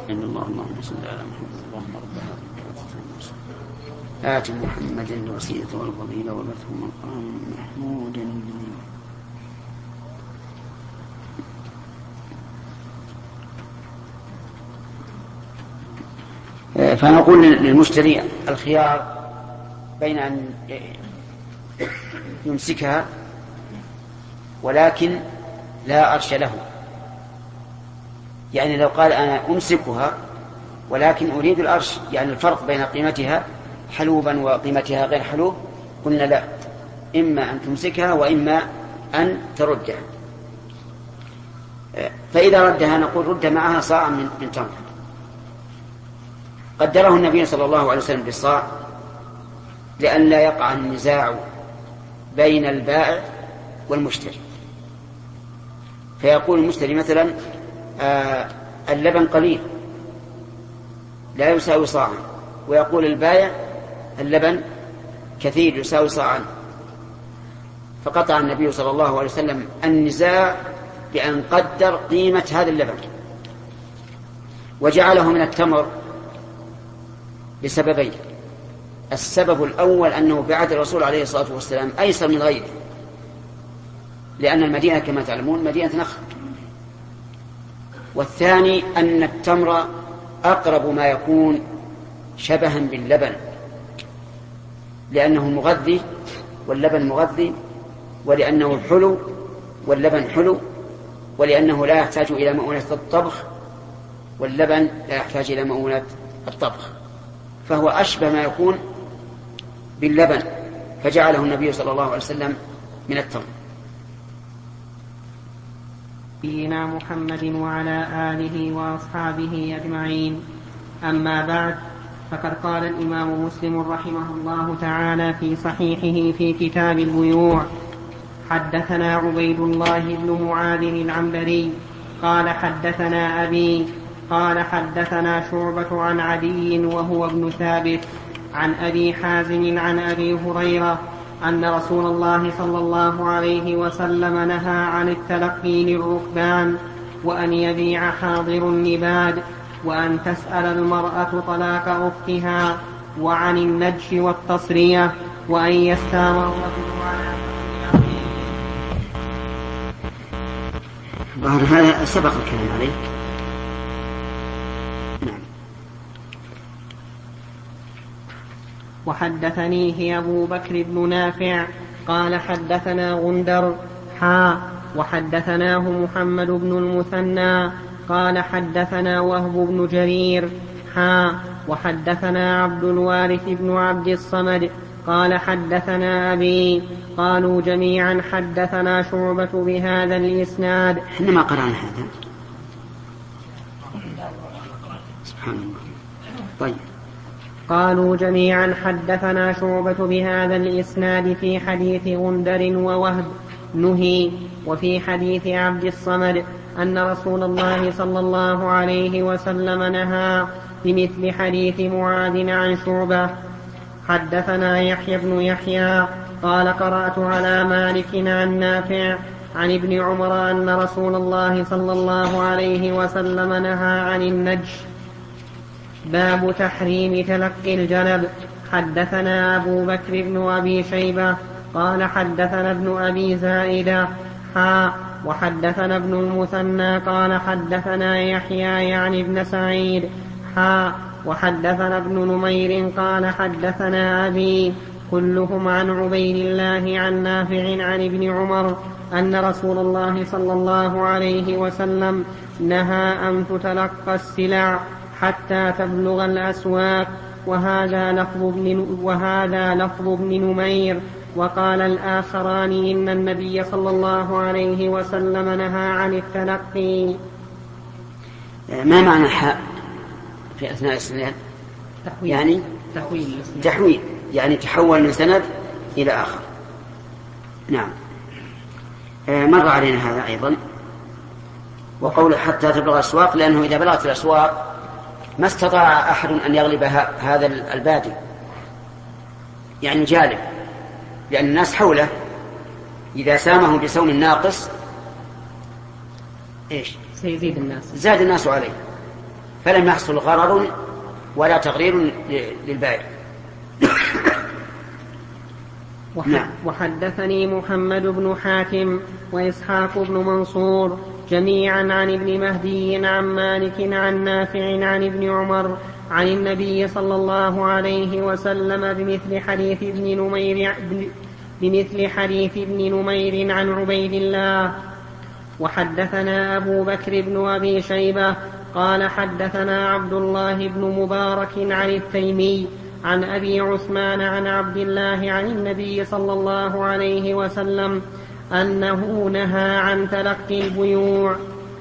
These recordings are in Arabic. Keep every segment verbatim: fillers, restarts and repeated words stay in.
إلا الله. اللهم صل على محمد. اللهم رب هذه آت محمد الوسيلة والفضيلة وبعثه مقام محمود. فنقول للمشتري الخيار بين أن يمسكها ولكن لا أرش له، يعني لو قال أنا أمسكها ولكن أريد الأرش، يعني الفرق بين قيمتها حلوبا وقيمتها غير حلوب، قلنا لا، إما أن تمسكها وإما أن تردها. فإذا ردها نقول رد معها صاع من تمر. قدره النبي صلى الله عليه وسلم بالصاع لأن لا يقع النزاع بين البائع والمشتري، فيقول المشتري مثلا آه اللبن قليل لا يساوي صاعا، ويقول البائع اللبن كثير يساوي صاعا، فقطع النبي صلى الله عليه وسلم النزاع بأن قدر قيمة هذا اللبن وجعله من التمر لسببين. السبب الأول أنه بعد الرسول عليه الصلاة والسلام أيسر من غيره، لأن المدينة كما تعلمون مدينة نخل. والثاني أن التمر أقرب ما يكون شبها باللبن، لأنه مغذي واللبن مغذي، ولأنه حلو واللبن حلو، ولأنه لا يحتاج إلى مؤونة الطبخ واللبن لا يحتاج إلى مؤونة الطبخ، فهو أشبه ما يكون باللبن، فجعله النبي صلى الله عليه وسلم من التمر. نبينا محمد وعلى آله وأصحابه أجمعين. أما بعد، فقد قال الإمام مسلم رحمه الله تعالى في صحيحه في كتاب البيوع: حدثنا عبيد الله بن معاذ العنبري قال حدثنا أبي قال حدثنا شعبة عن عدي وهو ابن ثابت عن أبي حازم عن أبي هريرة أن رسول الله صلى الله عليه وسلم نهى عن التلقي للركبان، وأن يبيع حاضر النباد، وأن تسأل المرأة طلاق أختها، وعن النجش والتصرية، وأن يستامر الرجل على ظهر هذا سبق الكلام عليه. نعم. وحدثني هي أبو بكر بن نافع قال حدثنا غندر حا وحدثناه محمد بن المثنى قال حدثنا وهب بن جرير حا وحدثنا عبد الوارث بن عبد الصمد قال حدثنا أبي قالوا جميعا حدثنا شعبة بهذا الإسناد. احنا ما قرأنا هذا. سبحان الله. طيب. قالوا جميعا حدثنا شعبة بهذا الإسناد في حديث غندر ووهب نهي، وفي حديث عبد الصمد أن رسول الله صلى الله عليه وسلم نهى بمثل حديث معاذ عن شعبة. حدثنا يحيى بن يحيى قال قرأت على مالك عن نافع عن ابن عمر أن رسول الله صلى الله عليه وسلم نهى عن النجش. باب تحريم تلقي الجنب. حدثنا أبو بكر بن أبي شيبة قال حدثنا ابن أبي زائدة حا وحدثنا ابن المثنى قال حدثنا يحيى يعني ابن سعيد حا وحدثنا ابن نمير قال حدثنا أبي كلهم عن عبيد الله عن نافع عن ابن عمر أن رسول الله صلى الله عليه وسلم نهى أن تتلقى السلع حتى تبلغ الأسواق. وهذا لفظ ابن, وهذا لفظ ابن نمير. وقال الآخران إن النبي صلى الله عليه وسلم نهى عن التلقي. ما معنى حاء في أثناء السنة؟ تحويل. يعني تحويل. تحويل يعني تحول من سند إلى آخر. نعم. مر علينا هذا أيضا. وقول حتى تبلغ الأسواق لأنه إذا بلغت الأسواق ما استطاع أحد أن يغلب هذا البادي، يعني جالب، لأن الناس حوله إذا سامه بسوم ناقص إيش؟ سيزيد الناس، زاد الناس عليه. فلم يحصل غرر ولا تغرير للبائع. وحدثني محمد بن حاتم وإسحاق بن منصور جميعا عن ابن مهدي عن مالك عن نافع عن ابن عمر عن النبي صلى الله عليه وسلم بمثل حديث ابن نمير بمثل حديث ابن نمير عن عبيد الله. وحدثنا أبو بكر بن أبي شيبة قال حدثنا عبد الله بن مبارك عن التيمي عن أبي عثمان عن عبد الله عن النبي صلى الله عليه وسلم أنه نهى عن تلقي البيوع.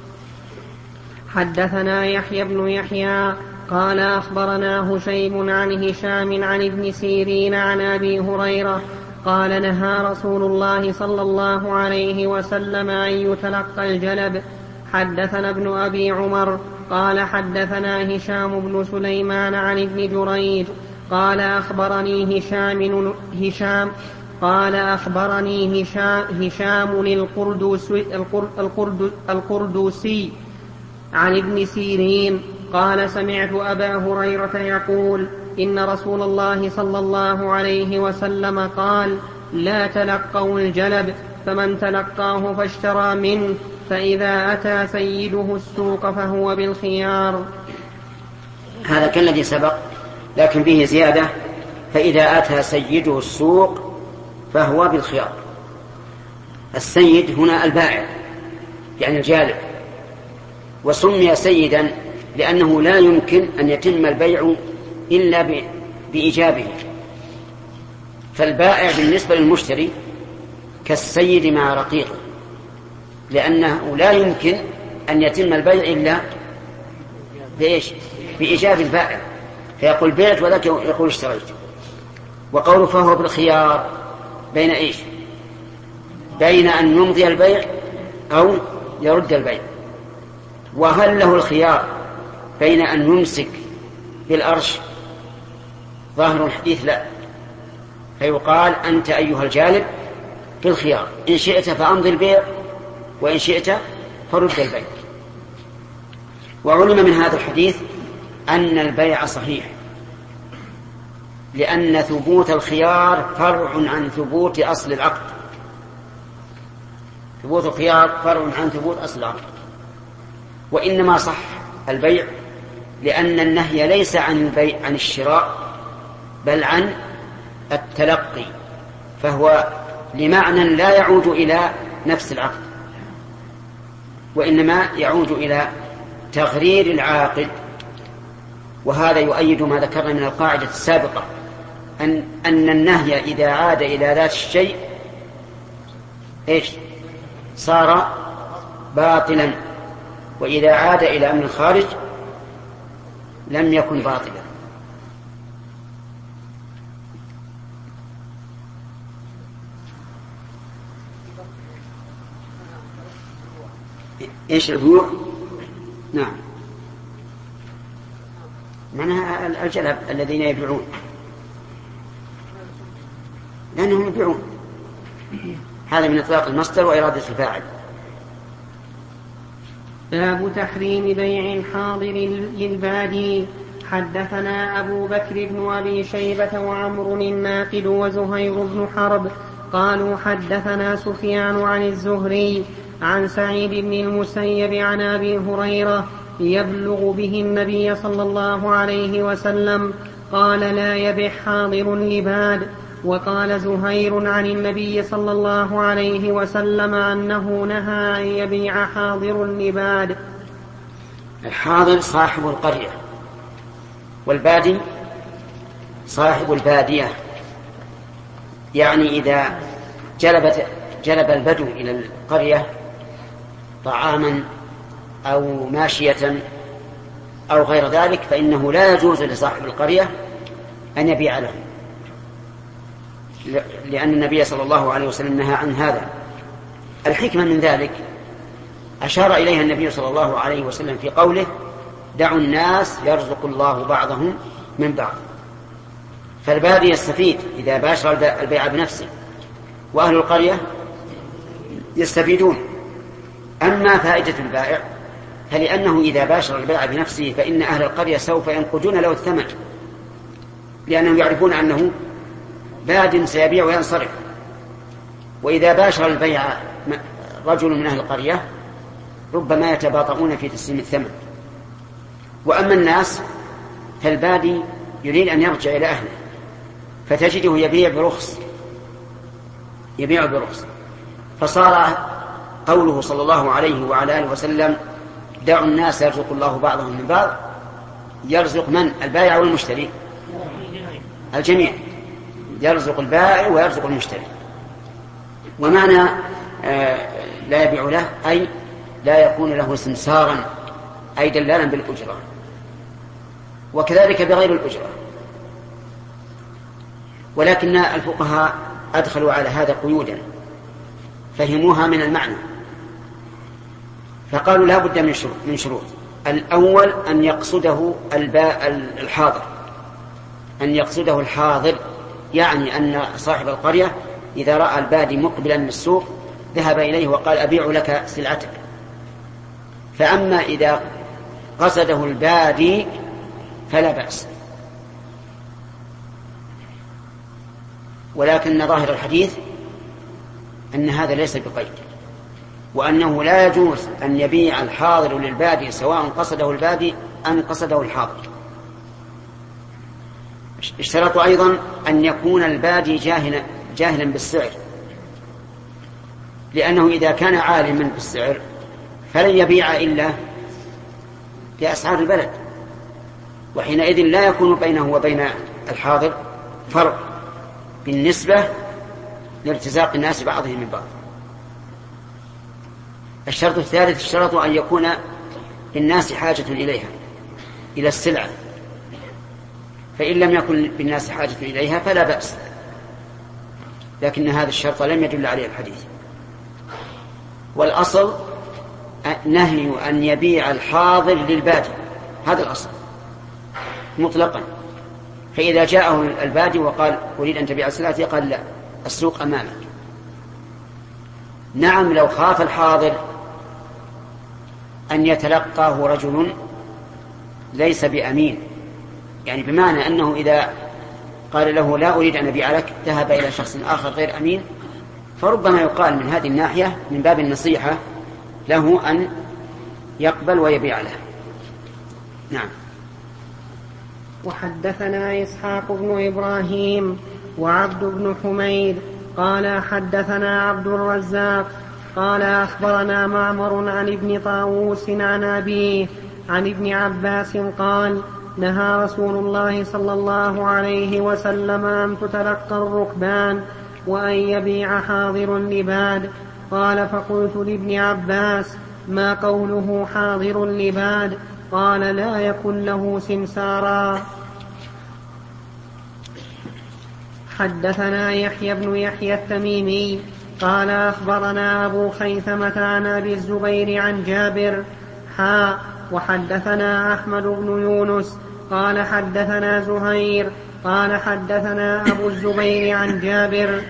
حدثنا يحيى بن يحيى قال أخبرنا هشيم عن هشام عن ابن سيرين عن أبي هريرة قال نهى رسول الله صلى الله عليه وسلم أن يتلقى الجلب. حدثنا ابن أبي عمر قال حدثنا هشام بن سليمان عن ابن جريج قال أخبرني هشام هشام قال أخبرني هشام, هشام القردوسي, القرد القردوسي عن ابن سيرين قال سمعت أبا هريرة يقول إن رسول الله صلى الله عليه وسلم قال لا تلقوا الجلب فمن تلقاه فاشترى منه فإذا أتى سيده السوق فهو بالخيار. هذا كالذي سبق لكن فيه زيادة فإذا أتى سيده السوق فهو بالخيار. السيد هنا البائع يعني الجالب، وسمي سيدا لأنه لا يمكن أن يتم البيع إلا بإيجابه، فالبائع بالنسبة للمشتري كالسيد مع رقيقه، لأنه لا يمكن أن يتم البيع إلا بإيش؟ بإيجاب البائع، فيقول بعت وذاك يقول اشتريت. وقوله فهو بالخيار بين إيش؟ بين أن يمضي البيع أو يرد البيع. وهل له الخيار بين أن يمسك بالأرش؟ ظاهر الحديث لا، فيقال أنت أيها الجالب بالخيار، إن شئت فأمضي البيع وإن شئت فرد البيع. وعلم من هذا الحديث أن البيع صحيح، لأن ثبوت الخيار فرع عن ثبوت أصل العقد. ثبوت الخيار فرع عن ثبوت أصل العقد، وإنما صح البيع لأن النهي ليس عن البيع عن الشراء بل عن التلقي، فهو لمعنى لا يعود إلى نفس العقد، وإنما يعود إلى تغرير العاقد. وهذا يؤيد ما ذكرنا من القاعدة السابقة أن, أن النهي إذا عاد إلى ذات الشيء إيش؟ صار باطلا، وإذا عاد إلى أمر الخارج لم يكن باطلا. إيش البيوع؟ نعم، معناها الجلب الذين يبيعون، لأنهم يبيعون. هذا من إطلاق المصدر وإرادة الفاعل. باب تحريم بيع الحاضر للبادي. حدثنا أبو بكر بن أبي شيبة وعمر الناقد وزهير بن حرب قالوا حدثنا سفيان عن الزهري عن سعيد بن المسيب عن أبي هريرة يبلغ به النبي صلى الله عليه وسلم قال لا يبع حاضر لباد. وقال زهير عن النبي صلى الله عليه وسلم أنه نهى أن يبيع حاضر لباد. الحاضر صاحب القرية، والبادي صاحب البادية، يعني إذا جلبت جلب البدو إلى القرية طعاما أو ماشية أو غير ذلك فإنه لا يجوز لصاحب القرية أن يبيع له، لأن النبي صلى الله عليه وسلم نهى عن هذا. الحكمة من ذلك أشار إليها النبي صلى الله عليه وسلم في قوله دعوا الناس يرزق الله بعضهم من بعض، فالبادي يستفيد إذا باشر البيع بنفسه، وأهل القرية يستفيدون. أما فائدة البائع فلأنه إذا باشر البيع بنفسه فإن أهل القرية سوف ينقدون له الثمن، لأنهم يعرفون أنه باد سيبيع وينصرف. وإذا باشر البيع رجل من أهل القرية ربما يتباطؤون في تسليم الثمن. وأما الناس فالبادي يريد أن يرجع إلى أهله فتجده يبيع برخص يبيع برخص فصار قوله صلى الله عليه وعلى آله وسلم دعوا الناس يرزق الله بعضهم من بعض، يرزق من؟ البائع والمشتري، الجميع، يرزق البائع ويرزق المشتري. ومعنى آه لا يبيع له أي لا يكون له سمسارا أي دلالا بالأجرة، وكذلك بغير الأجرة. ولكن الفقهاء أدخلوا على هذا قيودا فهموها من المعنى، فقالوا لا بد من شروط, من شروط. الأول أن يقصده الباء الحاضر أن يقصده الحاضر يعني أن صاحب القرية إذا رأى البادي مقبلا من السوق ذهب إليه وقال أبيع لك سلعتك. فأما إذا قصده البادي فلا بأس. ولكن ظاهر الحديث أن هذا ليس بقيد، وأنه لا يجوز أن يبيع الحاضر للبادي سواء قصده البادي أم قصده الحاضر. اشترطوا أيضا أن يكون البادي جاهلا, جاهلا بالسعر، لأنه إذا كان عالما بالسعر فلن يبيع إلا بأسعار البلد، وحينئذ لا يكون بينه وبين الحاضر فرق بالنسبة لارتزاق الناس بعضهم من بعض. الشرط الثالث اشترط أن يكون للناس حاجة إليها إلى السلعة، فإن لم يكن بالناس حاجة إليها فلا بأس، لكن هذا الشرط لم يدل عليه الحديث. والأصل نهي أن يبيع الحاضر للبادي، هذا الأصل مطلقا. فإذا جاءه البادي وقال أريد أن تبيع سلعتي قال لا، السوق أمامك. نعم لو خاف الحاضر أن يتلقاه رجل ليس بأمين، يعني بمعنى أنه إذا قال له لا أريد أن أبيع لك ذهب إلى شخص آخر غير أمين، فربما يقال من هذه الناحية من باب النصيحة له أن يقبل ويبيع له. نعم. وحدثنا إسحاق بن إبراهيم وعبد بن حميد قال حدثنا عبد الرزاق قال أخبرنا معمر عن ابن طاووس عن أبيه عن ابن عباس قال نهى رسول الله صلى الله عليه وسلم أن تتلقى الركبان وأن يبيع حاضر لباد. قال فقلت لابن عباس ما قوله حاضر لباد؟ قال لا يكن له سمسارا. حدثنا يحيى بن يحيى التميمي قال أخبرنا أبو خيثمة عن أبي الزبير عن جابر حا وحدثنا أحمد بن يونس قال حدثنا زهير قال حدثنا أبو الزبير عن جابر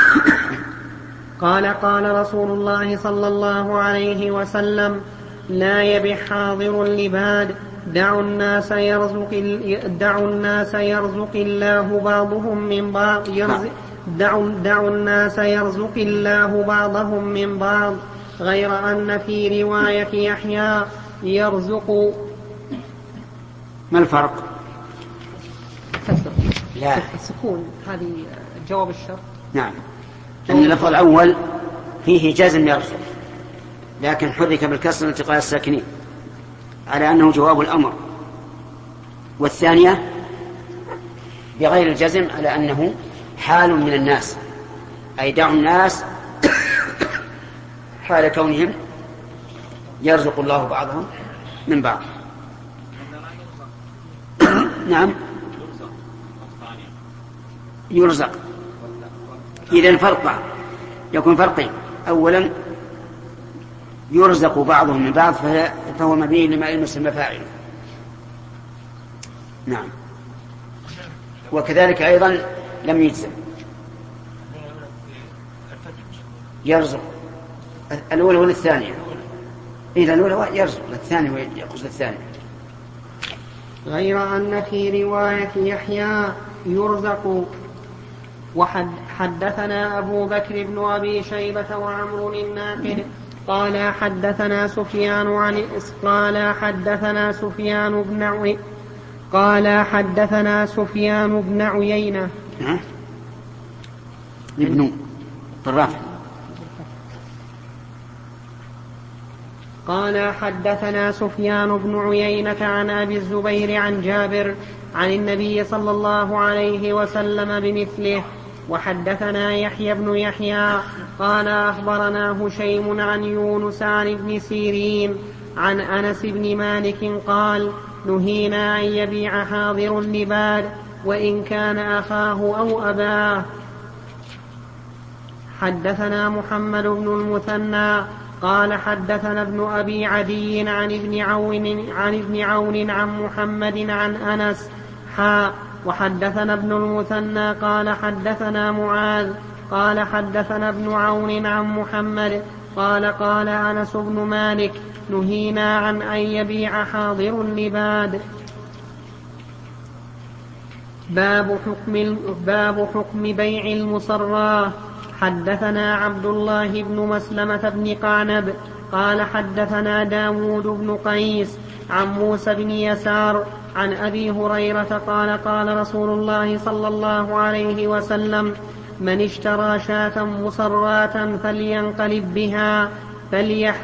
قال قال رسول الله صلى الله عليه وسلم لا يبيع حاضر لباد دعوا الناس يرزق دعوا الناس يرزق الله بعضهم من بعض يرزق دعوا, دعوا الناس يرزق الله بعضهم من بعض غير أن في رواية يحيى يرزق. ما الفرق؟ لا السكون هذه جواب الشرط. نعم، أن اللفظ الأول فيه جزم يرزق لكن حرك بالكسر التقاء الساكنين على أنه جواب الأمر، والثانية بغير الجزم على أنه حال من الناس، أي دعوا الناس حال كونهم يرزق الله بعضهم من بعض. نعم يرزق، إذن فرق يكون فرقين، أولا يرزق بعضهم من بعض فهو مبين لما المسلم فاعله. نعم. وكذلك أيضا لم يجزم يرزق الأول والثانية إذا الأولى يرزق الثاني ويقصد الثاني. غير أن في رواية يحيى يرزق. وحدثنا أبو بكر بن أبي شيبة وعمر الناقد قال حدثنا سفيان عن قال حدثنا سفيان بن عي... قال حدثنا سفيان بن عيينة ابن بالرفع قال حدثنا سفيان بن عيينة عن أبي الزبير عن جابر عن النبي صلى الله عليه وسلم بمثله. وحدثنا يحيى بن يحيى قال أخبرنا هشيم عن يونس عن ابن سيرين عن أنس بن مالك قال نهينا أن يبيع حاضر اللباد وإن كان أخاه أو أباه. حدثنا محمد بن المثنى قال حدثنا ابن أبي عدي عن ابن عون عن ابن عون عن محمد عن أنس حا. وحدثنا ابن المثنى قال حدثنا معاذ قال حدثنا ابن عون عن محمد قال قال أنس بن مالك نهينا عن أن يبيع حاضر اللباد. باب حكم, باب حكم بيع المصراه. حدثنا عبد الله بن مسلمة بن قعنب قال حدثنا داود بن قيس عن موسى بن يسار عن أبي هريرة قال قال رسول الله صلى الله عليه وسلم من اشترى شاة مصراة فلينقلب بها فليح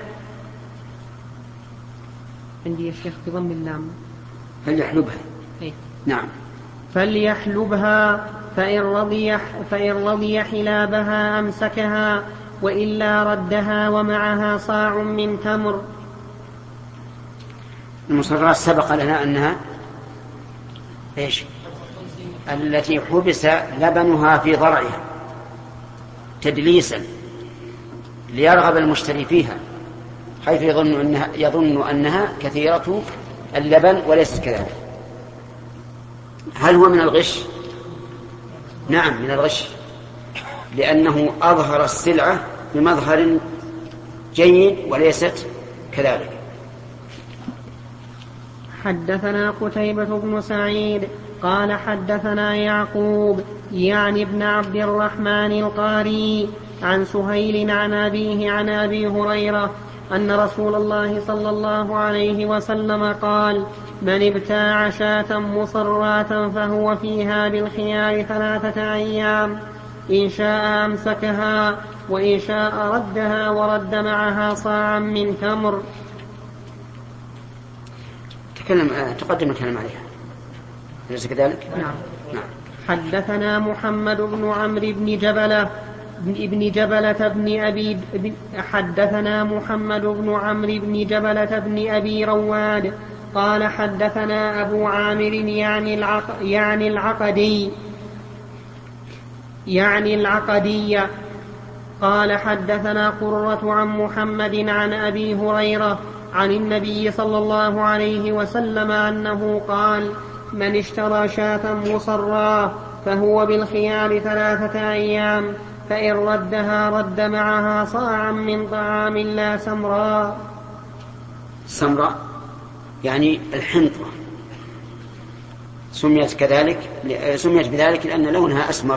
عندي يا شيخ بضم اللام فليحلبها إيه؟ نعم فليحلبها فإن رضي, فإن رضي حلابها أمسكها وإلا ردها ومعها صاع من تمر. المصرات سبق لنا أنها إيش؟ التي حبس لبنها في ضرعها تدليسا ليرغب المشتري فيها حيث يظن أنها, يظن أنها كثيرة اللبن وليست كذلك. هل هو من الغش؟ نعم من الغش، لأنه أظهر السلعة بمظهر جيد وليست كذلك. حدثنا قتيبة بن سعيد قال حدثنا يعقوب يعني ابن عبد الرحمن القاري عن سهيل عن أبيه عن أبي هريرة أن رسول الله صلى الله عليه وسلم قال من ابتاع شاة مصراة فهو فيها بالخيار ثلاثة أيام إن شاء أمسكها وإن شاء ردها ورد معها صاعا من تمر. تكلم تقدم الكلام عليها أليس كذلك؟ نعم. نعم. حدثنا محمد بن عمرو بن جبلة ابن جبلة بن أبي حدثنا محمد بن عمرو بن جبلة بن أبي رواد قال حدثنا أبو عامر يعني العق يعني العقدي يعني العقدية قال حدثنا قرة عن محمد عن أبي هريرة عن النبي صلى الله عليه وسلم أنه قال من اشترى شاة مصراه فهو بالخيار ثلاثة أيام فإن ردها رد معها صاعا من طعام لا سمراء. سمراء يعني الحنطة سميت كذلك سميت بذلك لأن لونها أسمر.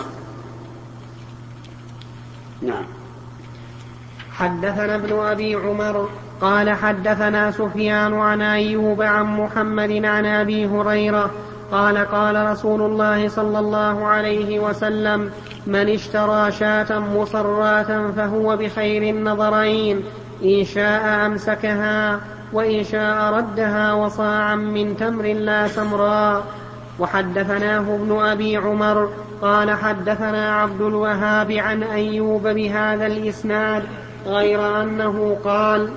نعم. حدثنا ابن أبي عمر قال حدثنا سفيان عن أيوب عن محمد عن أبي هريرة قال قال رسول الله صلى الله عليه وسلم من اشترى شاة مصراة فهو بخير النظرين إن شاء أمسكها وإن شاء ردها وصاعا من تمر لا سمراء. وحدثناه ابن أبي عمر قال حدثنا عبد الوهاب عن أيوب بهذا الإسناد غير أنه قال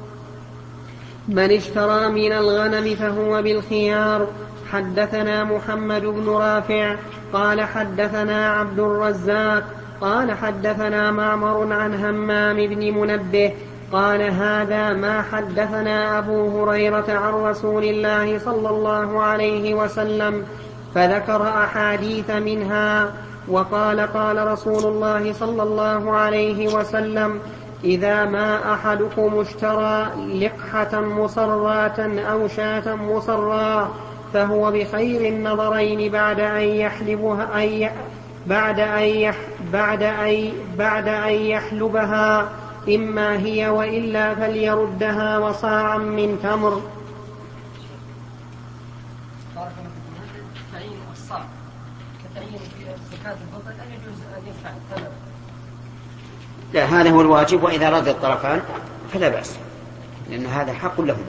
من اشترى من الغنم فهو بالخيار. حدثنا محمد بن رافع قال حدثنا عبد الرزاق قال حدثنا معمر عن همام بن منبه قال هذا ما حدثنا أبو هريرة عن رسول الله صلى الله عليه وسلم فذكر أحاديث منها وقال قال رسول الله صلى الله عليه وسلم إذا ما أحدكم اشترى لقحة مصراة أو شاة مصرا فهو بخير النظرين بعد أن يحلبها أي بعد أن يح بعد أن بعد أن يحلبها، إما هي وإلا فليردها وصاعا من تمر. تعيين الصاع كتعيين في زكاة الفطر أن يجوز أن يدفع الثمن. لا، هذا هو الواجب، وإذا رضي الطرفان فلا بأس، لأن هذا حق لهم.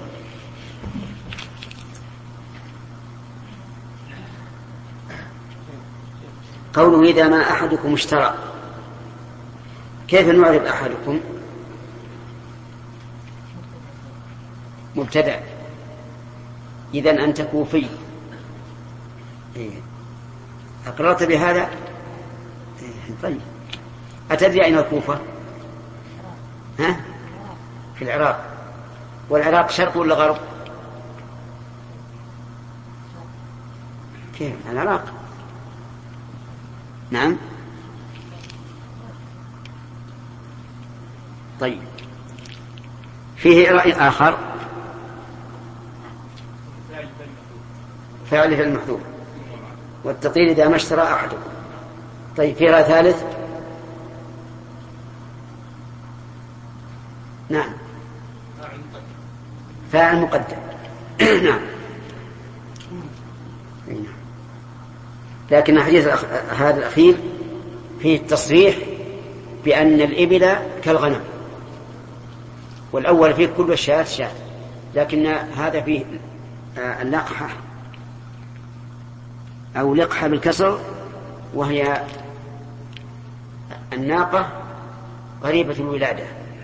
قوله إذا ما أحدكم اشترى، كيف نعرف أحدكم؟ مبتدأ، إذن أنت كوفي، أقررت بهذا؟ طيب، أتدري أين الكوفة؟ ها؟ في العراق. والعراق شرق ولا غرب؟ كيف العراق؟ نعم. طيب، فيه رأي آخر، فعل المحذوف والتطير إذا ما اشترى أحدكم. طيب، في رأي ثالث؟ نعم، فاعل مقدم. نعم، لكن حديث هذا الأخير فيه التصريح بأن الإبل كالغنم، والأول فيه كل الشاة شاة، لكن هذا فيه اللقحة أو لقحة بالكسر، وهي الناقة قريبة الولادة،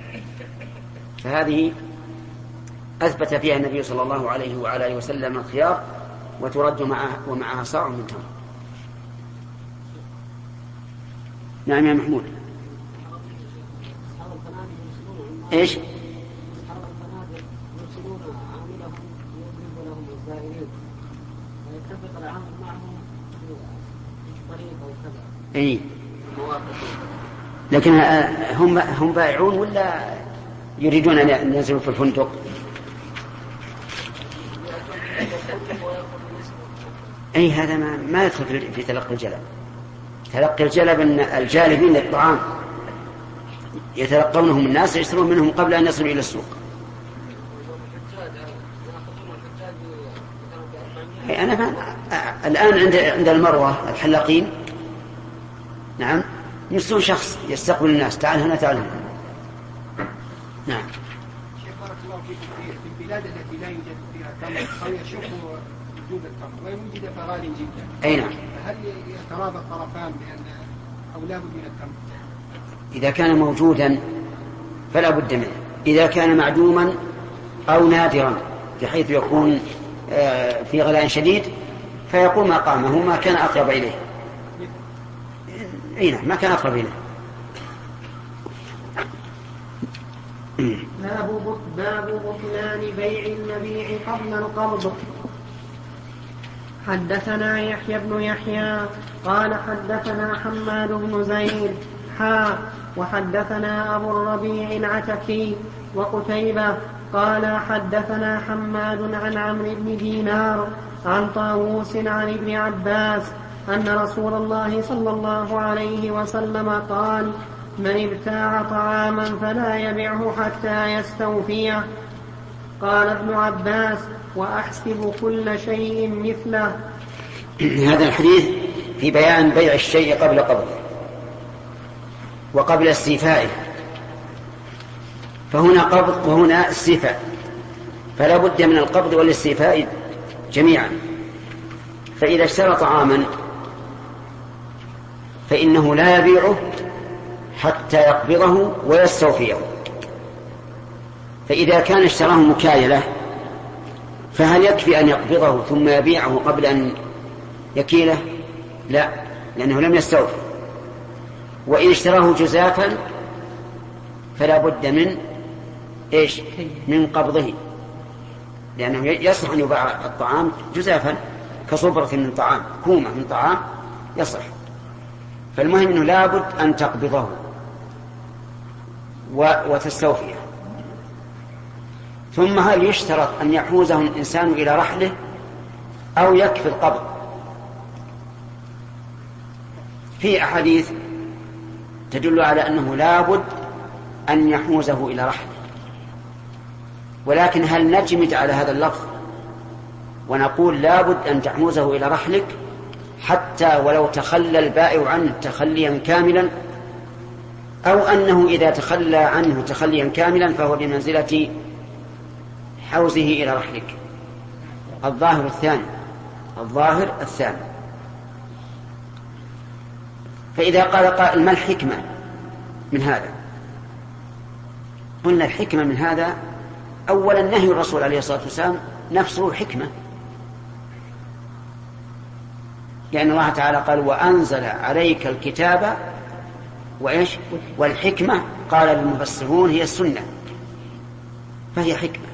فهذه أثبت فيها النبي صلى الله عليه وعلى آله وسلم الخيار، وترد معها ومعها صاع من تمر. نعم يا محمود. ايش؟ اي، لكن هم هم بائعون ولا يريدون ان ينزلوا في الفندق؟ اي، هذا ما ما يدخل في تلقي الجلب. تلقي الجلب ان الجالبين للطعام يتلقونهم الناس يشترون منهم قبل ان يصلوا الى السوق. أي، انا فهم. الان عند عند المروه الحلاقين، نعم، يرسلون شخص يستقبل الناس، تعال هنا تعال هنا. نعم. شيخ بارك الله فيكم، في البلاد التي لا يوجد فيها تمر او يشوف وجود التمر ويوجد فغال جدا، اي نعم، هل يتراضى الطرفان بان او لا بد من التمر؟ اذا كان موجودا فلا بد منه، اذا كان معدوما او نادرا بحيث يكون في غلاء شديد فيقوم مقامه ما كان اقرب اليه. اي نعم، ما كان اقرب اليه. باب باب بطلان بيع المبيع قبل القبض. حدثنا يحيى بن يحيى قال حدثنا حماد بن زيد حا وحدثنا أبو الربيع العتكي وقتيبة قال حدثنا حماد عن عمرو بن دينار عن طاووس عن ابن عباس أن رسول الله صلى الله عليه وسلم قال: من ابتاع طعاما فلا يبعه حتى يستوفيه. قال ابن عباس: وأحسب كل شيء مثله. هذا الحديث في بيان بيع الشيء قبل قبضه وقبل استيفائه، فهنا قبض وهنا استيفاء، فلا بد من القبض والاستيفاء جميعا. فإذا اشترى طعاما فإنه لا يبيعه حتى يقبضه ويستوفيه. فإذا كان اشتراه مكايلة فهل يكفي أن يقبضه ثم يبيعه قبل أن يكيله؟ لا، لأنه لم يستوفي. وإن اشتراه جزافا فلا بد من إيش؟ من قبضه، لأنه يصح أن يباع الطعام جزافا كصبرة من طعام، كومة من طعام يصح. فالمهم أنه لا بد أن تقبضه وتستوفيه. ثم هل يشترط أن يحوزه الإنسان إلى رحله أو يكفي القبض؟ في أحاديث تدل على أنه لابد أن يحوزه إلى رحله، ولكن هل نجمد على هذا اللفظ ونقول لابد أن تحوزه إلى رحلك حتى ولو تخلى البائع عنه تخليا كاملا، أو أنه إذا تخلى عنه تخليا كاملا فهو بمنزلة حوزه إلى رحلك؟ الظاهر الثاني، الظاهر الثاني. فإذا قال قائل ما الحكمة من هذا؟ قلنا الحكمة من هذا أولا نهي الرسول عليه الصلاة والسلام نفسه حكمة، لأن الله تعالى قال وأنزل عليك الكتاب وإيش والحكمة، قال المفسرون هي السنة، فهي حكمة.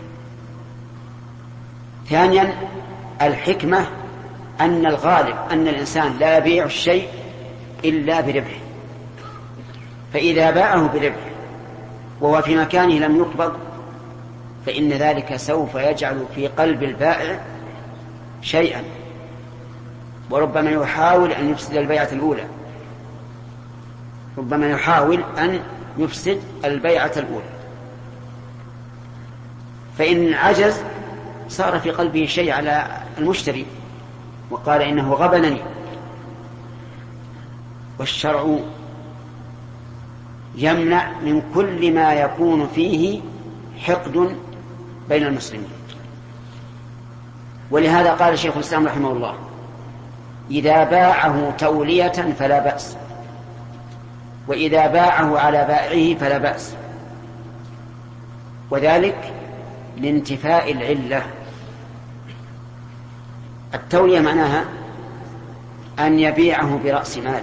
ثانيا الحكمة أن الغالب أن الإنسان لا يبيع الشيء إلا بربح، فإذا باعه بربح وهو في مكانه لم يقبض فإن ذلك سوف يجعل في قلب البائع شيئا، وربما يحاول أن يفسد البيعة الأولى، ربما يحاول أن يفسد البيعة الأولى، فإن عجز صار في قلبه شيء على المشتري وقال إنه غبنني. والشرع يمنع من كل ما يكون فيه حقد بين المسلمين، ولهذا قال شيخ الإسلام رحمه الله إذا باعه تولية فلا بأس، وإذا باعه على بائعه فلا بأس، وذلك لانتفاء العلة. التولية معناها أن يبيعه برأس ماله،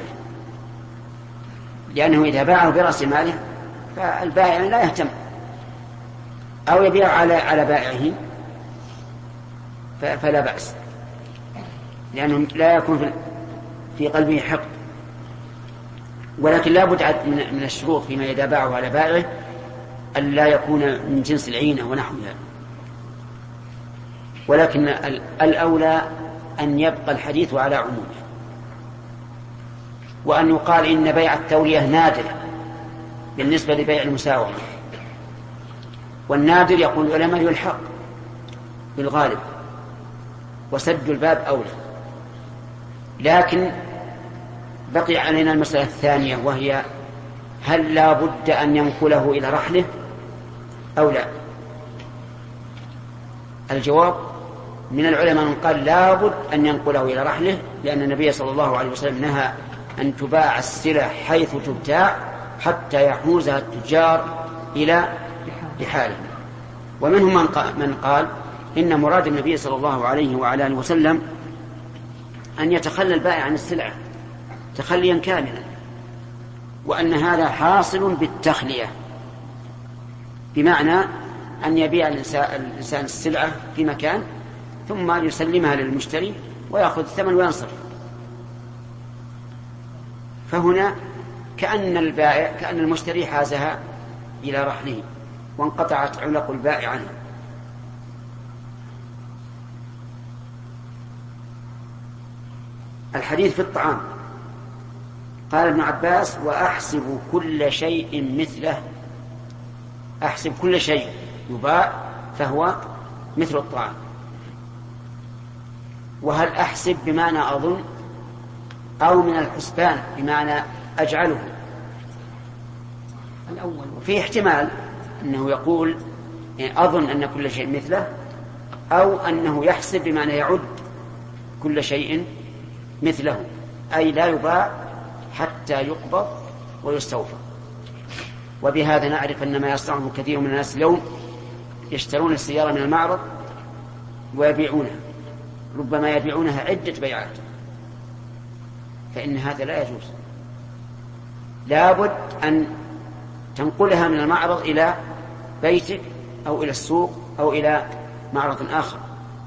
لأنه إذا باعه برأس ماله فالبائع لا يهتم، أو يبيع على على بائعه فلا بأس، لأنه لا يكون في قلبه حقد. ولكن لا بد من الشروط فيما إذا باعه على بائعه أن لا يكون من جنس العينة ونحوها، ولكن الأولى أن يبقى الحديث على عمومه، وأن يقال إن بيع التولية نادر بالنسبة لبيع المساومة، والنادر يقول العلماء يلحق بالغالب وسد الباب أولى. لكن بقي علينا المسألة الثانية، وهي هل لا بد أن ينقله إلى رحله أو لا؟ الجواب من العلماء من قال لا بد أن ينقله إلى رحله، لأن النبي صلى الله عليه وسلم نهى أن تباع السلع حيث تبتاع حتى يحوزها التجار إلى رحاله. ومنهم من قال إن مراد النبي صلى الله عليه وعلى آله وسلم أن يتخلى البائع عن السلعة تخليا كاملا، وأن هذا حاصل بالتخلية، بمعنى أن يبيع الإنسان السلعة في مكان ثم يسلمها للمشتري ويأخذ الثمن وينصرف. فهنا كأن البائع كأن المشتري حازها إلى رحله وانقطعت علق البائع عنه. الحديث في الطعام قال ابن عباس وأحسب كل شيء مثله، أحسب كل شيء يباع فهو مثل الطعام. وهل أحسب بمعنى أظن أو من الحسبان بمعنى أجعله؟ الأول. وفي احتمال أنه يقول يعني أظن أن كل شيء مثله، أو أنه يحسب بمعنى يعد كل شيء مثله، أي لا يباع حتى يقبض ويستوفى. وبهذا نعرف أن ما يصنعه كثير من الناس اليوم يشترون السيارة من المعرض ويبيعونها، ربما يبيعونها عدة بيعات، فإن هذا لا يجوز. لابد أن تنقلها من المعرض إلى بيتك أو إلى السوق أو إلى معرض آخر.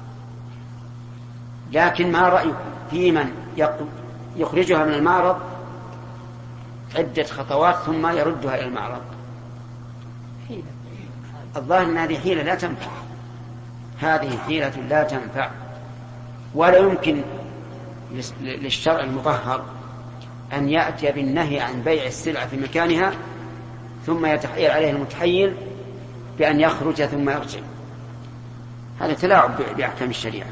لكن ما رأيك في من يخرجها من المعرض عدة خطوات ثم يردها إلى المعرض؟ الظاهر أن هذه حيلة لا تنفع، هذه حيلة لا تنفع، ولا يمكن للشرع المطهر أن يأتي بالنهي عن بيع السلعة في مكانها ثم يتحايل عليه المتحيل بأن يخرج ثم يرجع. هذا تلاعب بأحكام الشريعة.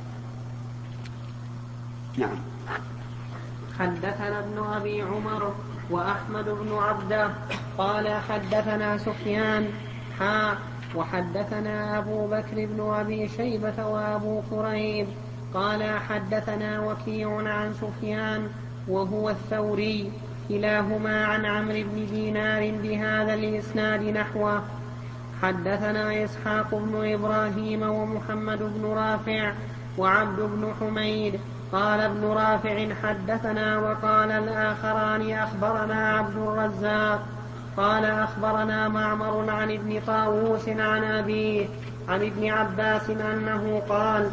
نعم. حدثنا ابن أبي عمر وأحمد بن عبده قال حدثنا سفيان حا وحدثنا أبو بكر بن أبي شيبة وأبو كريب قال حدثنا وكيع عن سفيان وهو الثوري كلاهما عن عمرو بن دينار بهذا الإسناد نحوه. حدثنا إسحاق بن إبراهيم ومحمد بن رافع وعبد بن حميد قال ابن رافع حدثنا وقال الآخران أخبرنا عبد الرزاق قال أخبرنا معمر عن ابن طاووس عن أبيه عن ابن عباس أنه قال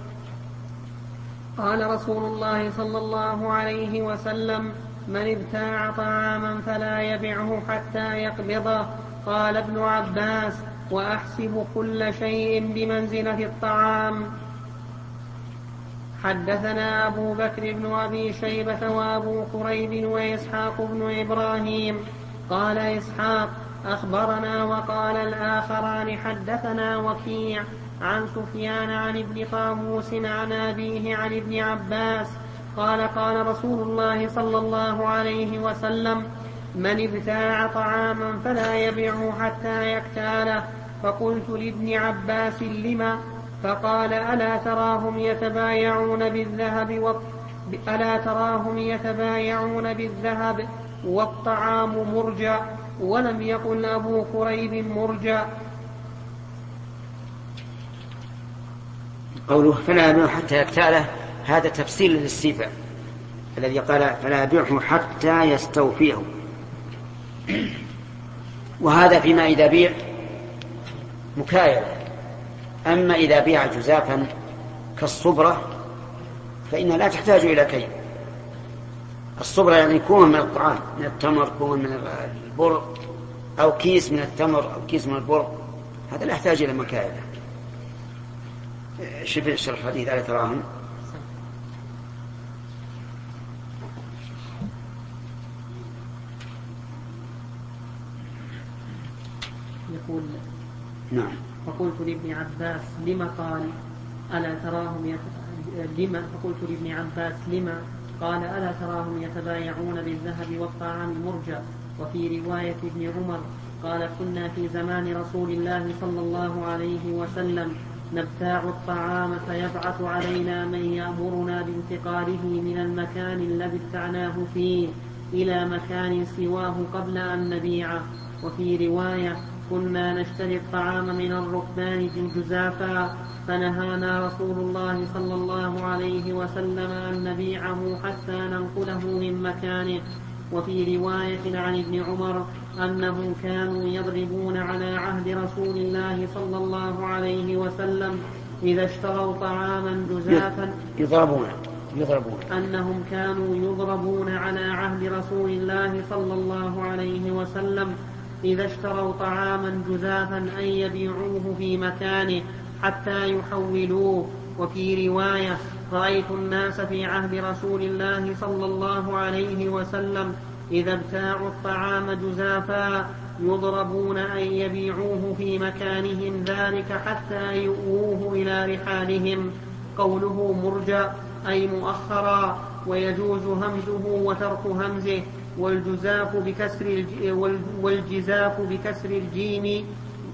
قال رسول الله صلى الله عليه وسلم من ابتاع طعاما فلا يبعه حتى يقبضه. قال ابن عباس وأحسب كل شيء بمنزلة الطعام. حدثنا أبو بكر بن أبي شيبة وأبو كريب وإسحاق بن إبراهيم قال إسحاق أخبرنا وقال الآخران حدثنا وكيع عن سفيان عن ابن طاووس عن أبيه عن ابن عباس قال قال رسول الله صلى الله عليه وسلم من ابتاع طعاما فلا يبيعه حتى يكتاله. فقلت لابن عباس لما؟ فقال ألا تراهم يتبايعون بالذهب و... ألا تراهم يتبايعون بالذهب والطعام مرجع. ولم يقل أبو كريب مرجع. قوله فلا يبيعه حتى يكتاله هذا تفسير للسيفة الذي قال فلا يبيعه حتى يستوفيه، وهذا فيما إذا بيع مكايلة. أما إذا بيع جزافا كالصبرة فإنها لا تحتاج إلى كيل. الصبرة يعني كوم من الطعام، من التمر، كوم من البر، أو كيس من التمر أو كيس من البر، هذا لا يحتاج إلى مكايلة. شوف الشرح الحديث ألا تراهم. يقول نعم. فقلت لابن عباس لما قال ألا تراهم يت... لما فقلت لابن عباس لما قال ألا تراهم يتبايعون بالذهب والطعام مرجع. وفي رواية ابن عمر قال كنا في زمان رسول الله صلى الله عليه وسلم نبتاع الطعام فيبعث علينا من يأمرنا بانتقاله من المكان الذي ابتعناه فيه إلى مكان سواه قبل أن نبيعه. وفي رواية كنا نشتري الطعام من الركبان جزافا فنهانا رسول الله صلى الله عليه وسلم أن نبيعه حتى ننقله من مكانه. وفي رواية عن ابن عمر أنهم كانوا يضربون على عهد رسول الله صلى الله عليه وسلم إذا اشتروا طعاما جزافا يضربون يضربون أنهم كانوا يضربون على عهد رسول الله صلى الله عليه وسلم إذا اشتروا طعاما جزافا أن يبيعوه في مكانه حتى يحولوه. وفي رواية رأيت الناس في عهد رسول الله صلى الله عليه وسلم إذا ابتاعوا الطعام جزافا يضربون أن يبيعوه في مكانهم ذلك حتى يؤوه إلى رحالهم. قوله مرجع أي مؤخرا، ويجوز همزه وترك همزه. والجزاف بكسر والجزاف بكسر الجيم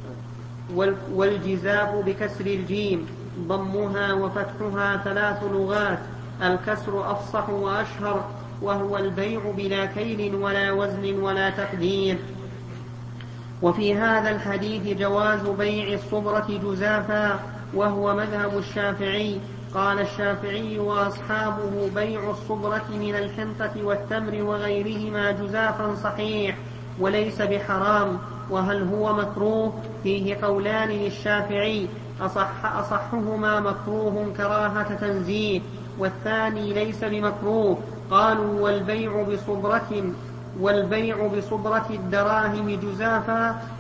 والجزاف بكسر الجيم ضمها وفتحها ثلاث لغات، الكسر أفصح وأشهر، وهو البيع بلا كيل ولا وزن ولا تقدير. وفي هذا الحديث جواز بيع الصبرة جزافا، وهو مذهب الشافعي. قال الشافعي وأصحابه بيع الصبرة من الحنطة والتمر وغيرهما جزافا صحيح وليس بحرام. وهل هو مكروه؟ فيه قولان للشافعي، أصح أصحهما مكروه كراهة تنزيه، والثاني ليس بمكروه. قالوا والبيع بصبرة والبيع بصبرة الدراهم جزافا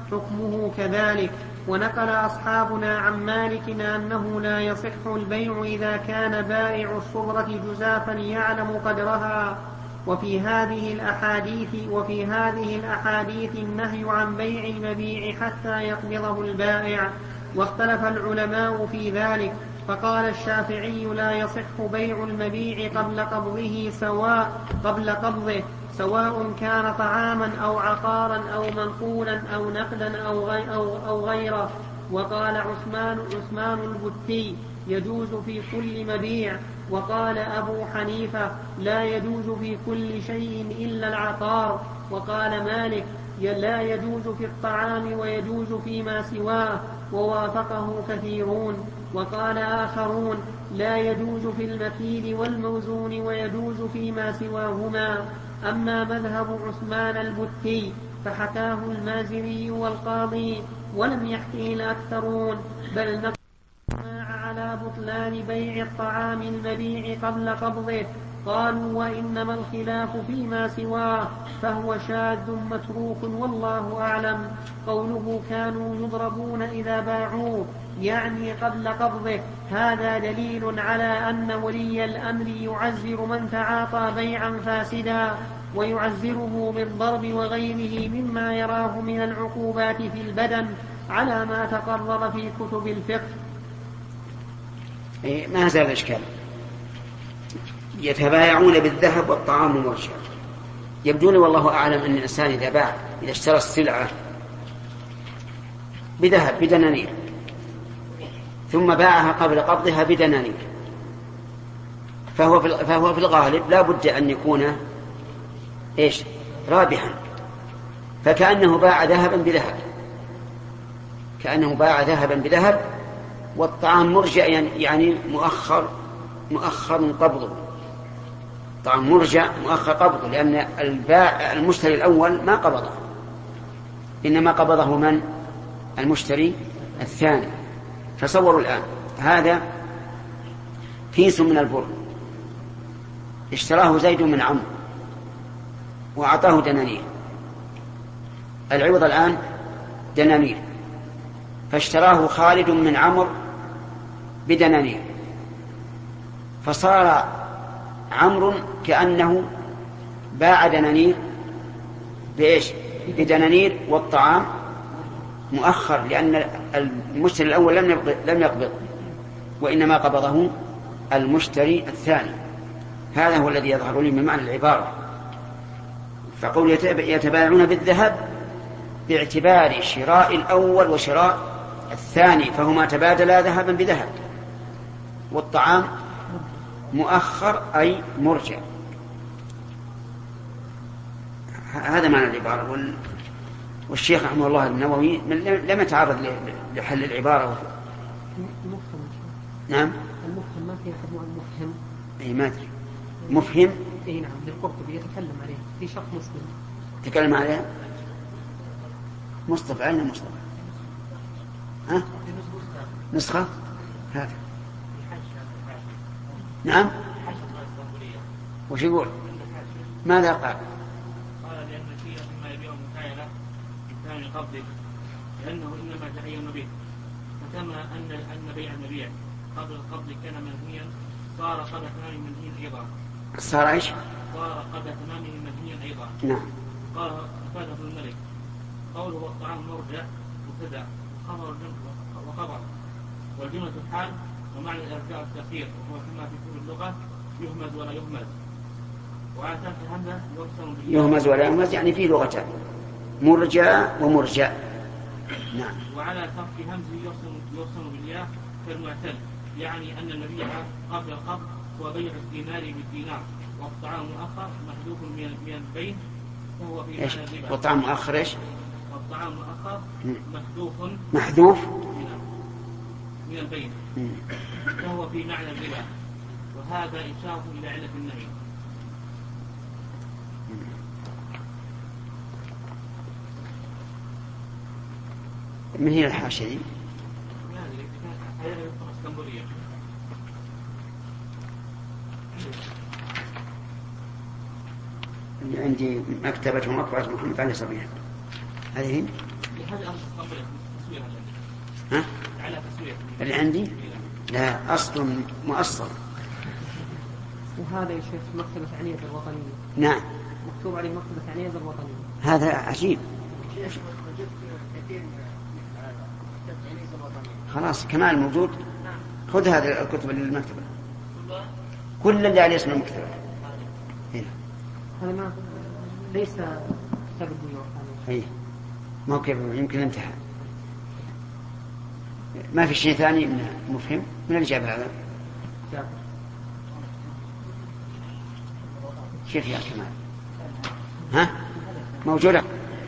حكمه كذلك. ونقل أصحابنا عن مالك أنه لا يصح البيع إذا كان بائع الصبرة جزافا يعلم قدرها. وفي هذه الأحاديث وفي هذه الأحاديث النهي عن بيع المبيع حتى يقبضه البائع. واختلف العلماء في ذلك، فقال الشافعي لا يصح بيع المبيع قبل قبضه سواء قبل قبضه سواء كان طعاما أو عقارا أو منقولا أو نقدا أو, غي أو, أو غيره. وقال عثمان, عثمان البتي يجوز في كل مبيع. وقال أبو حنيفة لا يجوز في كل شيء إلا العقار. وقال مالك لا يجوز في الطعام ويجوز فيما سواه، ووافقه كثيرون. وقال آخرون لا يجوز في المكيل والموزون ويجوز فيما سواهما. أما مذهب عثمان البتي فحكاه المازري والقاضي ولم يحكيه الأكثرون، بل نقل على بطلان بيع الطعام المبيع قبل قبضه. قالوا وإنما الخلاف فيما سواه فهو شاذ متروك والله أعلم. قوله كانوا يضربون إذا باعوه يعني قبل قبضه، هذا دليل على أن ولي الأمر يعزر من تعاطى بيعا فاسدا، ويعزره بالضرب وغيره مما يراه من العقوبات في البدن على ما تقرر في كتب الفقه. ما زال الإشكال. يتبايعون بالذهب والطعام والمرجع. يبدو لي والله أعلم أن الإنسان إذا باع إذا اشترى السلعة بذهب بدنانير ثم باعها قبل قبضها بدنانير، فهو في فهو في الغالب لا بد أن يكون إيش رابحا، فكأنه باع ذهبا بذهب كأنه باع ذهبا بذهب والطعام مرجع يعني مؤخر مؤخر قبضه، طعام مرجع مؤخر قبضه، لأن البائع المشتري الأول ما قبضه، إنما قبضه من؟ المشتري الثاني. تصوروا الآن هذا كيس من البر اشتراه زيد من عمرو وأعطاه دنانير، العوض الآن دنانير، فاشتراه خالد من عمرو بدنانير، فصار عمرو كأنه باع دنانير بإيش؟ بدنانير، والطعام مؤخر لأن المشتري الأول لم يقبض, لم يقبض وإنما قبضه المشتري الثاني. هذا هو الذي يظهر لي من معنى العبارة. فقول يتبايعون بالذهب باعتبار شراء الأول وشراء الثاني، فهما تبادلا ذهبا بذهب، والطعام مؤخر أي مرجع. هذا معنى العبارة. والشيخ رحمه الله النووي لم يتعرض لحل العبارة. المفهم. نعم المفهم ما في يسموه المفهم. أي ما أدري مفهم. أي نعم للقرطبي يتكلم عليه في شرح مسلم تكلم عليه مصطفى. أين مصطفى؟ ها؟ نسخة هذا. نعم وش يقول؟ ماذا قال؟ قال لأن الشيء مما يبيع مكايلة بالثاني قبضه لأنه إنما تعين به، فكما أن أن بيع المبيع قبل القبض كان منهيا صار قبل تمامه منهيا أيضا. صار إيش؟ صار قبل تمامه منهيا أيضا. نعم. قال أفاده ابن الملك قوله والطعام مرجع مبتدأ خبر وخبر والجملة الحال ومعنى الإرجاع التأخير وهو كما في كل اللغة يهمز ولا يهمز. وعلى ترك الهمزة يهمز ولا يهمز يعني في لغتان مرجع ومرجع. نعم. وعلى ترك همزه يرسم يرسم بالياء كالمعتل، يعني أن المبيع قبل القبض هو بيع الدينار بالدينار، والطعام مؤخر محذوف من البين فهو في معنى الربا. والطعام مؤخر ايش؟ والطعام مؤخر محذوف محذوف من البين فهو في معنى الربا، وهذا إشارة إلى علة النهي. من هي الحاشية دي؟ اللي عندي مكتبة ومطبعة محمد علي صبيح هذه ها؟ اللي عندي لا أصل مؤصل. وهذا يا شيخ مكتبة عنيد الوطنية. نعم مكتوب عليه مكتبة عنيد الوطنية. هذا عجيب. خلاص كمال موجود. خذ هذه الكتب للمكتبة كل اللي عليه اسم المكتبة هنا. هذا ما ليس كتاب البيوع. اي موقف يمكن انتهى. ما في شيء ثاني مفهم من اللي جاب هذا؟ جاب. كيف يا كمال؟ ها موجودة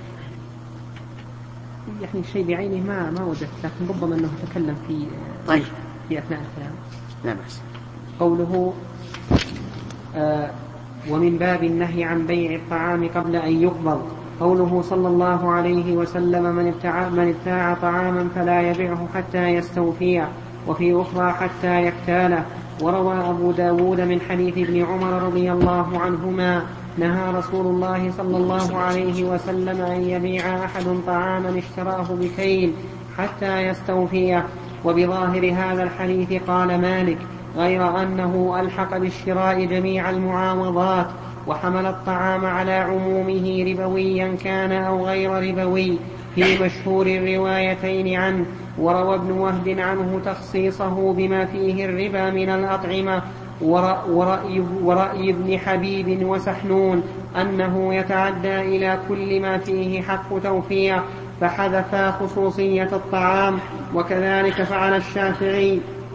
يعني شيء بعينه ما ما وجدت، لكن ربما انه تكلم في طيب في اثناء الكلام. لا بأس. قوله آه ومن باب النهي عن بيع الطعام قبل أن يقبض. قوله صلى الله عليه وسلم من ابتاع, من ابتاع طعاما فلا يبيعه حتى يستوفيه، وفي أخرى حتى يكتاله. وروى أبو داود من حديث ابن عمر رضي الله عنهما نهى رسول الله صلى الله عليه وسلم أن يبيع أحد طعاما اشتراه بكيل حتى يستوفيه. وبظاهر هذا الحديث قال مالك غير أنه ألحق بالشراء جميع المعاوضات وحمل الطعام على عمومه ربويا كان أو غير ربوي في مشهور الروايتين عنه. وروى ابن وهب عنه تخصيصه بما فيه الربا من الأطعمة. ورأي, ورأي ابن حبيب وسحنون أنه يتعدى إلى كل ما فيه حق توفية فحذفا خصوصية الطعام. وكذلك فعل الشافعي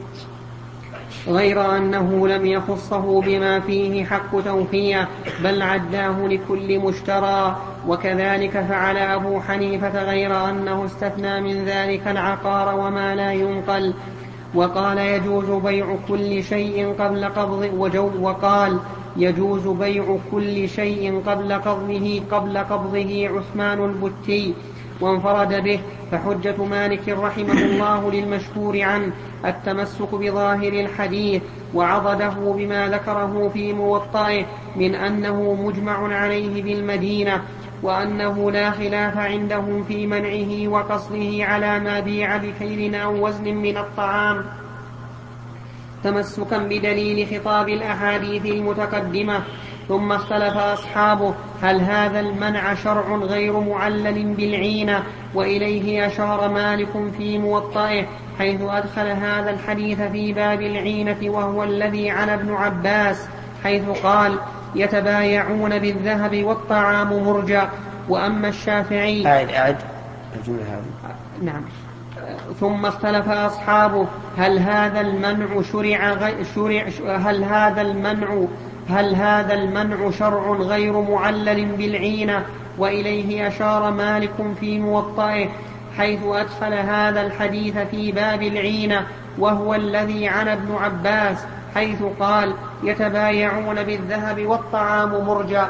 غير أنه لم يخصه بما فيه حق توفية بل عداه لكل مشترى. وكذلك فعل أبو حنيفة غير أنه استثنى من ذلك العقار وما لا ينقل. وقال يجوز بيع كل شيء قبل قبض وجو وقال يجوز بيع كل شيء قبل قبضه قبل قبضه عثمان البتي وانفرد به. فحجة مالك رحمه الله للمشهور عنه التمسك بظاهر الحديث وعضده بما ذكره في موطئه من أنه مجمع عليه بالمدينة وأنه لا خلاف عندهم في منعه وقصده على ما بيع بكيل أو وزن من الطعام تمسكا بدليل خطاب الأحاديث المتقدمة. ثم اختلف أصحابه هل هذا المنع شرع غير معلل بالعينة، وإليه أشار مالك في موطئه حيث أدخل هذا الحديث في باب العينة وهو الذي عن ابن عباس حيث قال يتبايعون بالذهب والطعام مرجع. وأما الشافعي أعد أعد نعم. ثم اختلف أصحابه هل هذا المنع شرع, غي... شرع هل هذا المنع هل هذا المنع شرع غير معلل بالعينة، وإليه أشار مالك في موطئه حيث أدخل هذا الحديث في باب العينة وهو الذي عن ابن عباس حيث قال يتبايعون بالذهب والطعام مرجع.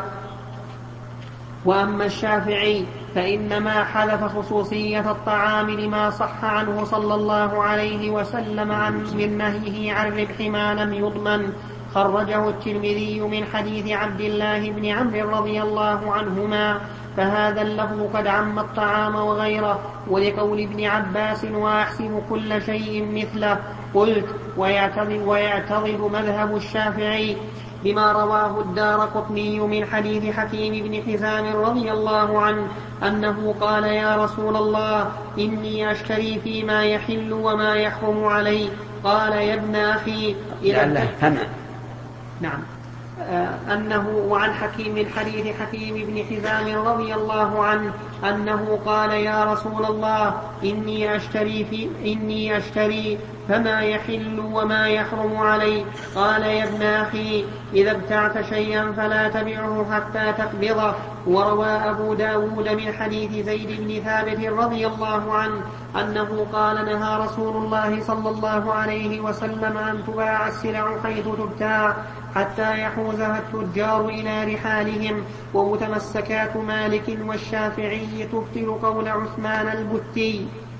وأما الشافعي فإنما حذف خصوصية الطعام لما صح عنه صلى الله عليه وسلم عن من نهيه عن ربح ما لم يضمن. خرجه الترمذي من حديث عبد الله بن عمرو رضي الله عنهما فهذا اللفظ قد عم الطعام وغيره. ولقول ابن عباس وأحسب كل شيء مثله قلت ويعتضد, ويعتضد مذهب الشافعي بما رواه الدارقطني من حديث حكيم بن حزام رضي الله عنه أنه قال يا رسول الله إني أشتري فيما يحل وما يحرم علي. قال يا ابن أخي لعله فمع نعم آه أنه وعن حكيم من حديث حكيم بن حزام رضي الله عنه أنه قال يا رسول الله إني أشتري, في إني أشتري فما يحل وما يحرم علي. قال يا ابن أخي إذا ابتعت شيئا فلا تبعه حتى تقبضه. وروى أبو داود من حديث زيد بن ثابت رضي الله عنه أنه قال نهى رسول الله صلى الله عليه وسلم أن تباع السلع حيث تبتاع حتى يحوزها التجار إلى رحالهم. ومتمسكات مالك والشافعي تبطل قول عثمان البتي.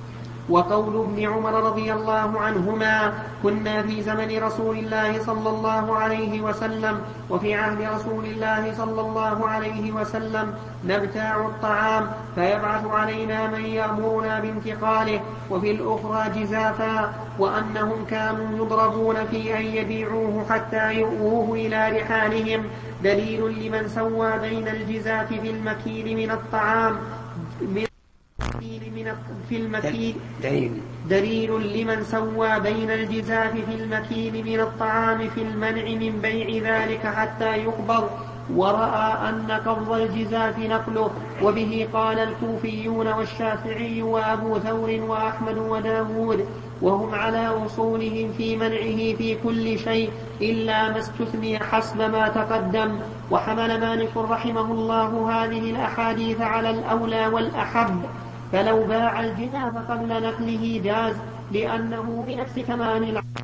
وقول ابن عمر رضي الله عنهما: كنا في زمن رسول الله صلى الله عليه وسلم وفي عهد رسول الله صلى الله عليه وسلم نبتاع الطعام فيبعث علينا من يأمرنا بانتقاله، وفي الأخرى جزافا، وأنهم كانوا يضربون في أن يبيعوه حتى يؤوه إلى رحالهم، دليل لمن سوى بين الجزاف في المكيل من الطعام من في المكيل دليل, دليل لمن سوى بين الجزاف في المكيل من الطعام في المنع من بيع ذلك حتى يقبض، ورأى أن قبض الجزاف نقله، وبه قال الكوفيون والشافعي وأبو ثور وأحمد وداود، وهم على أصولهم في منعه في كل شيء إلا ما استثني حسب ما تقدم. وحمل مالك رحمه الله هذه الأحاديث على الأولى والأحب، فلو باع الجزاف قبل نقله جاز، لأنه بنفس ثمان العقد